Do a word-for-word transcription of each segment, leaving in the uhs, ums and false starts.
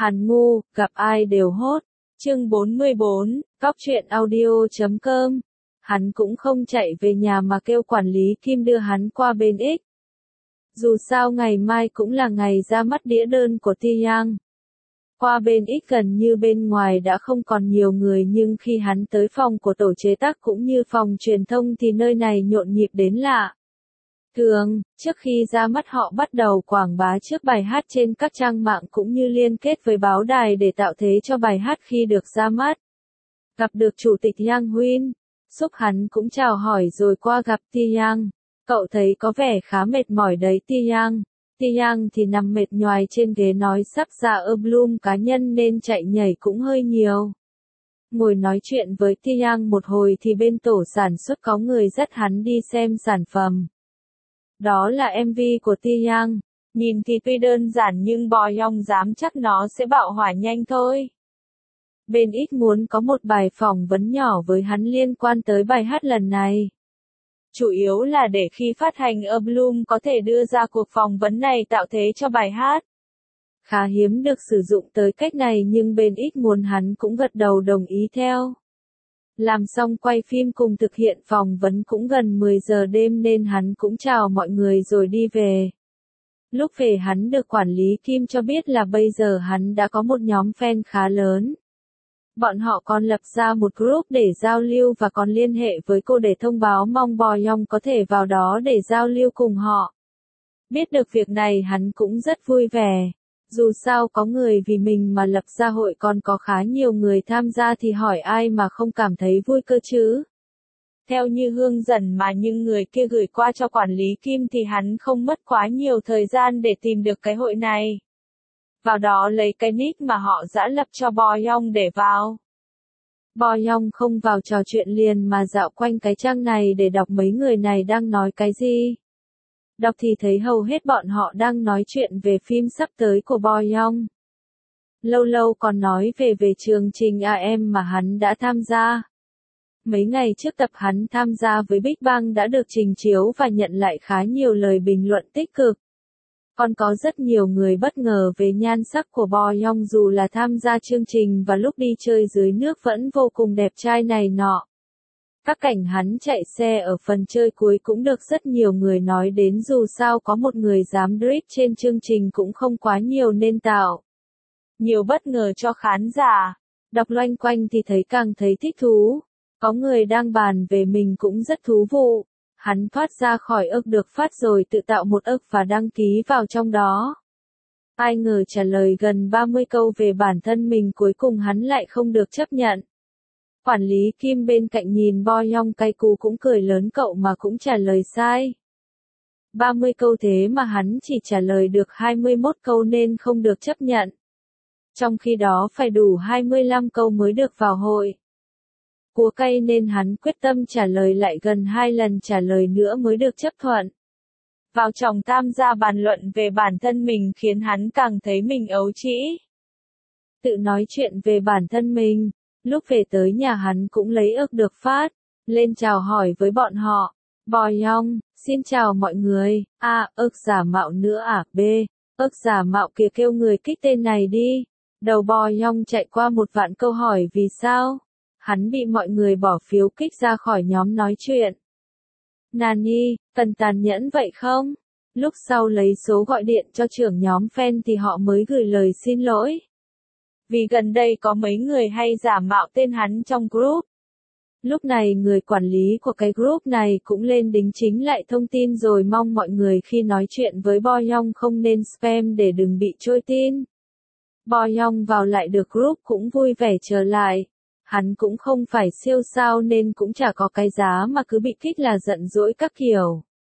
Hàn ngu, gặp ai đều hốt. Chương bốn mươi bốn, Cóc truyện audio chấm com. Hắn cũng không chạy về nhà mà kêu quản lý Kim đưa hắn qua bên X. Dù sao ngày mai cũng là ngày ra mắt đĩa đơn của Ti Yang. Qua bên X gần như bên ngoài đã không còn nhiều người, nhưng khi hắn tới phòng của tổ chế tác cũng như phòng truyền thông thì nơi này nhộn nhịp đến lạ. Thường, trước khi ra mắt họ bắt đầu quảng bá trước bài hát trên các trang mạng cũng như liên kết với báo đài để tạo thế cho bài hát khi được ra mắt. Gặp được chủ tịch Yang Huynh, Xúc hắn cũng chào hỏi rồi qua gặp Ti Yang. Cậu thấy có vẻ khá mệt mỏi đấy Ti Yang. Ti Yang thì nằm mệt nhoài trên ghế nói sắp ra album cá nhân nên chạy nhảy cũng hơi nhiều. Ngồi nói chuyện với Ti Yang một hồi thì bên tổ sản xuất có người dắt hắn đi xem sản phẩm. Đó là em vê của Ti Yang. Nhìn thì tuy đơn giản nhưng Bo Young dám chắc nó sẽ bạo hỏa nhanh thôi. Bên X muốn có một bài phỏng vấn nhỏ với hắn liên quan tới bài hát lần này. Chủ yếu là để khi phát hành album có thể đưa ra cuộc phỏng vấn này tạo thế cho bài hát. Khá hiếm được sử dụng tới cách này nhưng bên X muốn hắn cũng gật đầu đồng ý theo. Làm xong quay phim cùng thực hiện phỏng vấn cũng gần mười giờ đêm nên hắn cũng chào mọi người rồi đi về. Lúc về hắn được quản lý Kim cho biết là bây giờ hắn đã có một nhóm fan khá lớn. Bọn họ còn lập ra một group để giao lưu và còn liên hệ với cô để thông báo mong Bo Young có thể vào đó để giao lưu cùng họ. Biết được việc này hắn cũng rất vui vẻ. Dù sao có người vì mình mà lập ra hội còn có khá nhiều người tham gia thì hỏi ai mà không cảm thấy vui cơ chứ. Theo như hướng dẫn mà những người kia gửi qua cho quản lý Kim thì hắn không mất quá nhiều thời gian để tìm được cái hội này. Vào đó lấy cái nick mà họ đã lập cho Bo Young để vào. Bo Young không vào trò chuyện liền mà dạo quanh cái trang này để đọc mấy người này đang nói cái gì. Đọc thì thấy hầu hết bọn họ đang nói chuyện về phim sắp tới của Bo Young. Lâu lâu còn nói về về chương trình a em mà hắn đã tham gia. Mấy ngày trước tập hắn tham gia với Big Bang đã được trình chiếu và nhận lại khá nhiều lời bình luận tích cực. Còn có rất nhiều người bất ngờ về nhan sắc của Bo Young dù là tham gia chương trình và lúc đi chơi dưới nước vẫn vô cùng đẹp trai này nọ. Các cảnh hắn chạy xe ở phần chơi cuối cũng được rất nhiều người nói đến dù sao có một người dám drift trên chương trình cũng không quá nhiều nên tạo nhiều bất ngờ cho khán giả. Đọc loanh quanh thì thấy càng thấy thích thú. Có người đang bàn về mình cũng rất thú vụ. Hắn thoát ra khỏi ức được phát rồi tự tạo một ức và đăng ký vào trong đó. Ai ngờ trả lời gần ba mươi câu về bản thân mình cuối cùng hắn lại không được chấp nhận. Quản lý Kim bên cạnh nhìn Bo Young cay cú cũng cười lớn cậu mà cũng trả lời sai. ba mươi câu thế mà hắn chỉ trả lời được hai mươi mốt câu nên không được chấp nhận. Trong khi đó phải đủ hai mươi lăm câu mới được vào hội. Cua cay nên hắn quyết tâm trả lời lại gần hai lần trả lời nữa mới được chấp thuận. Vào trong tham gia bàn luận về bản thân mình khiến hắn càng thấy mình ấu trĩ. Tự nói chuyện về bản thân mình, lúc về tới nhà hắn cũng lấy ức được phát, lên chào hỏi với bọn họ. Bo Young, xin chào mọi người, a, à, ức giả mạo nữa à, b, ức giả mạo kìa kêu người kích tên này đi. Đầu Bo Young chạy qua một vạn câu hỏi vì sao. Hắn bị mọi người bỏ phiếu kích ra khỏi nhóm nói chuyện. Nani, cần tàn nhẫn vậy không? Lúc sau lấy số gọi điện cho trưởng nhóm fan thì họ mới gửi lời xin lỗi. Vì gần đây có mấy người hay giả mạo tên hắn trong group. Lúc này người quản lý của cái group này cũng lên đính chính lại thông tin rồi mong mọi người khi nói chuyện với Bo Young không nên spam để đừng bị trôi tin. Bo Young vào lại được group cũng vui vẻ trở lại. Hắn cũng không phải siêu sao nên cũng chả có cái giá mà cứ bị kích là giận dỗi các kiểu.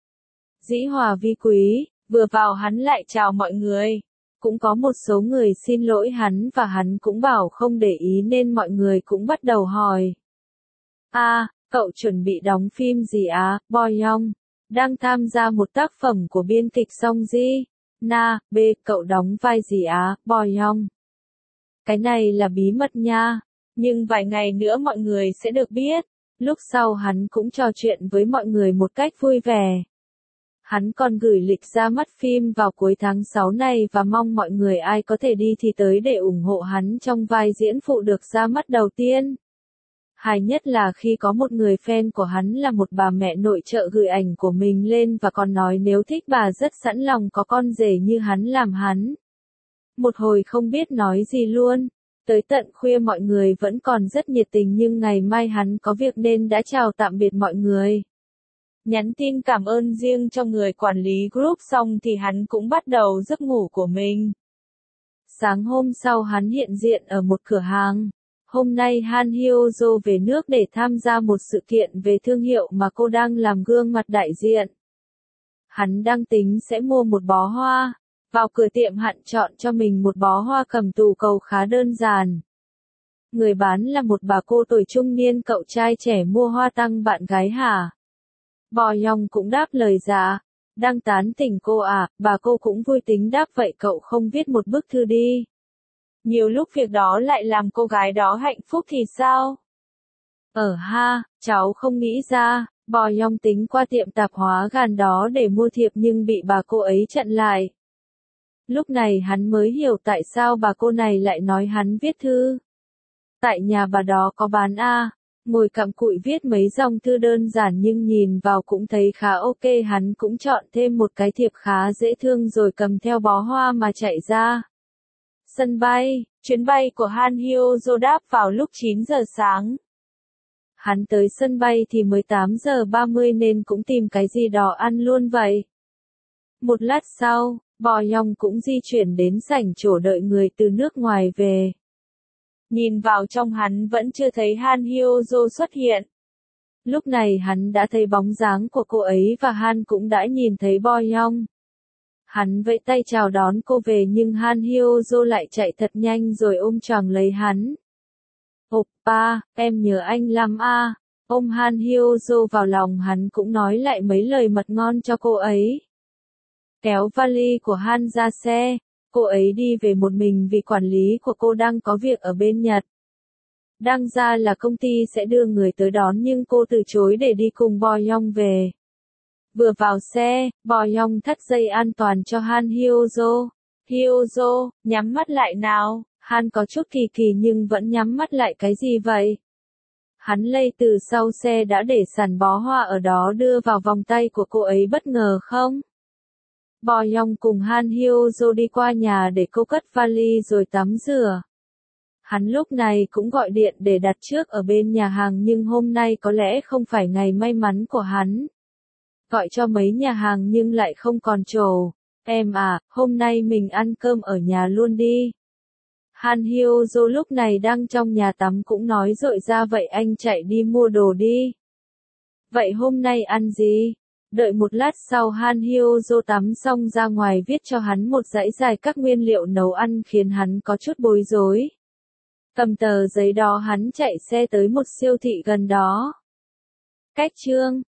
Dĩ hòa vi quý, vừa vào hắn lại chào mọi người. Cũng có một số người xin lỗi hắn và hắn cũng bảo không để ý nên mọi người cũng bắt đầu hỏi. A, à, cậu chuẩn bị đóng phim gì á, Bo Young? Đang tham gia một tác phẩm của biên kịch Song Ji. Na, B, cậu đóng vai gì á, Bo Young? Cái này là bí mật nha. Nhưng vài ngày nữa mọi người sẽ được biết. Lúc sau hắn cũng trò chuyện với mọi người một cách vui vẻ. Hắn còn gửi lịch ra mắt phim vào cuối tháng sáu này và mong mọi người ai có thể đi thì tới để ủng hộ hắn trong vai diễn phụ được ra mắt đầu tiên. Hài nhất là khi có một người fan của hắn là một bà mẹ nội trợ gửi ảnh của mình lên và còn nói nếu thích bà rất sẵn lòng có con rể như hắn làm hắn. Một hồi không biết nói gì luôn. Tới tận khuya mọi người vẫn còn rất nhiệt tình nhưng ngày mai hắn có việc nên đã chào tạm biệt mọi người. Nhắn tin cảm ơn riêng cho người quản lý group xong thì hắn cũng bắt đầu giấc ngủ của mình. Sáng hôm sau hắn hiện diện ở một cửa hàng. Hôm nay Han Hyo Jo về nước để tham gia một sự kiện về thương hiệu mà cô đang làm gương mặt đại diện. Hắn đang tính sẽ mua một bó hoa. Vào cửa tiệm hắn chọn cho mình một bó hoa cầm tù cầu khá đơn giản. Người bán là một bà cô tuổi trung niên, cậu trai trẻ mua hoa tăng bạn gái hả? Bò Yong cũng đáp lời dạ. Đang tán tỉnh cô à, bà cô cũng vui tính đáp vậy cậu không viết một bức thư đi. Nhiều lúc việc đó lại làm cô gái đó hạnh phúc thì sao? Ờ ha, cháu không nghĩ ra, Bò Yong tính qua tiệm tạp hóa gần đó để mua thiệp nhưng bị bà cô ấy chặn lại. Lúc này hắn mới hiểu tại sao bà cô này lại nói hắn viết thư. Tại nhà bà đó có bán a, ngồi cặm cụi viết mấy dòng thư đơn giản nhưng nhìn vào cũng thấy khá ok, hắn cũng chọn thêm một cái thiệp khá dễ thương rồi cầm theo bó hoa mà chạy ra. Sân bay, chuyến bay của Han Hyo Jo đáp vào lúc chín giờ sáng. Hắn tới sân bay thì mới tám giờ ba mươi nên cũng tìm cái gì đó ăn luôn vậy. Một lát sau, Bò Yong cũng di chuyển đến sảnh chỗ đợi người từ nước ngoài về. Nhìn vào trong hắn vẫn chưa thấy Han Hyo Jo xuất hiện. Lúc này hắn đã thấy bóng dáng của cô ấy và Han cũng đã nhìn thấy Bò Yong. Hắn vẫy tay chào đón cô về nhưng Han Hyo Jo lại chạy thật nhanh rồi ôm choàng lấy hắn. Oppa, em nhớ anh lắm a. Ôm Han Hyo Jo vào lòng hắn cũng nói lại mấy lời mật ngon cho cô ấy. Kéo vali của Han ra xe, cô ấy đi về một mình vì quản lý của cô đang có việc ở bên Nhật. Đang ra là công ty sẽ đưa người tới đón nhưng cô từ chối để đi cùng Bò Yong về. Vừa vào xe, Bò Yong thắt dây an toàn cho Han Hyo Jo. Hyo Jo, nhắm mắt lại nào. Han có chút kỳ kỳ nhưng vẫn nhắm mắt lại cái gì vậy? Hắn lây từ sau xe đã để sẵn bó hoa ở đó đưa vào vòng tay của cô ấy bất ngờ không? Bò Yong cùng Han Hyo Jo đi qua nhà để cô cất vali rồi tắm rửa. Hắn lúc này cũng gọi điện để đặt trước ở bên nhà hàng nhưng hôm nay có lẽ không phải ngày may mắn của hắn. Gọi cho mấy nhà hàng nhưng lại không còn chỗ. Em à, hôm nay mình ăn cơm ở nhà luôn đi. Han Hyo Jo lúc này đang trong nhà tắm cũng nói rội ra vậy anh chạy đi mua đồ đi. Vậy hôm nay ăn gì? Đợi một lát sau Han Hyo Jo tắm xong ra ngoài viết cho hắn một dãy dài các nguyên liệu nấu ăn khiến hắn có chút bối rối. Cầm tờ giấy đó hắn chạy xe tới một siêu thị gần đó. Cách chương